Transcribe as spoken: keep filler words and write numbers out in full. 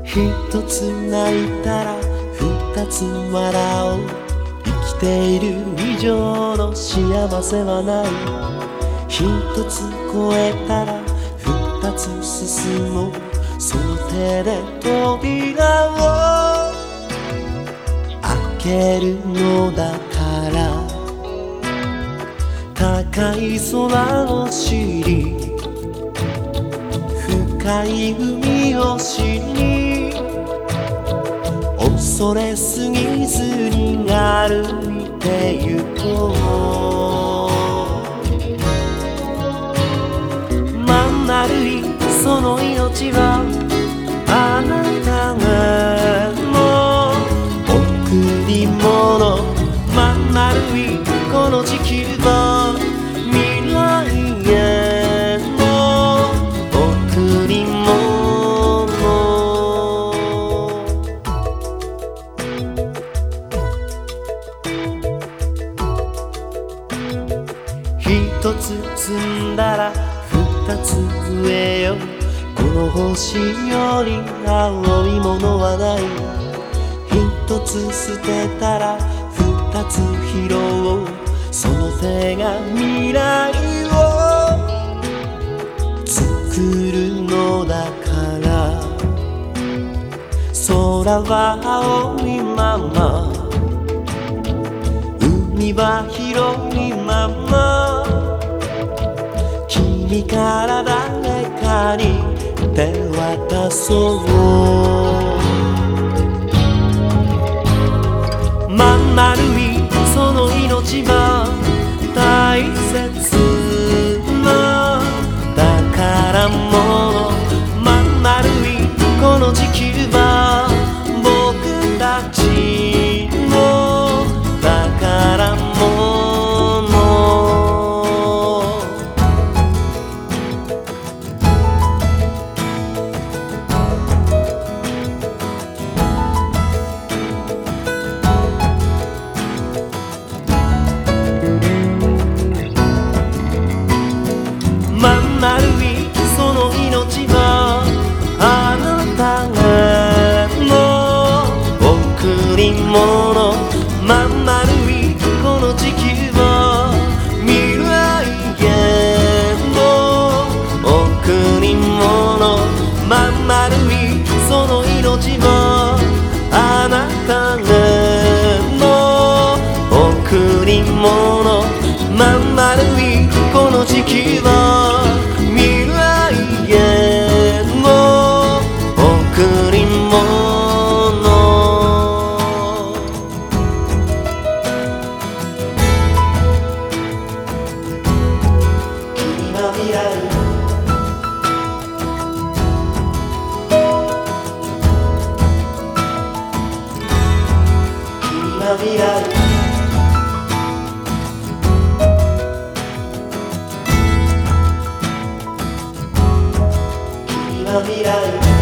一つ泣いたら二つ笑おう。生きている以上の幸せはない。一つ越えたら二つ進もう。その手で扉を開けるのだから。高い空を知り深い海を知り、恐れすぎずに歩いてゆこう。まん丸いその命はあなたがの贈り物。まん丸いこの地球は未来への贈り物。一つ積んだら二つ植えよう。この星より青いものはない。一つ捨てたら二つ拾おう。その手が未来を作るのだから。空は青いまま、海は広いまま、君から誰かに手渡そう。まん丸いその命は大切な宝物。まん丸いこの地球は僕たちの宝物。まん丸いその命はあなたがの贈り物。まん丸いこの地球は未来への贈り物。まん丸いその命はあなたがの贈り物。まん丸いこの地球は未来への贈り物。君は未来、君は未来。未来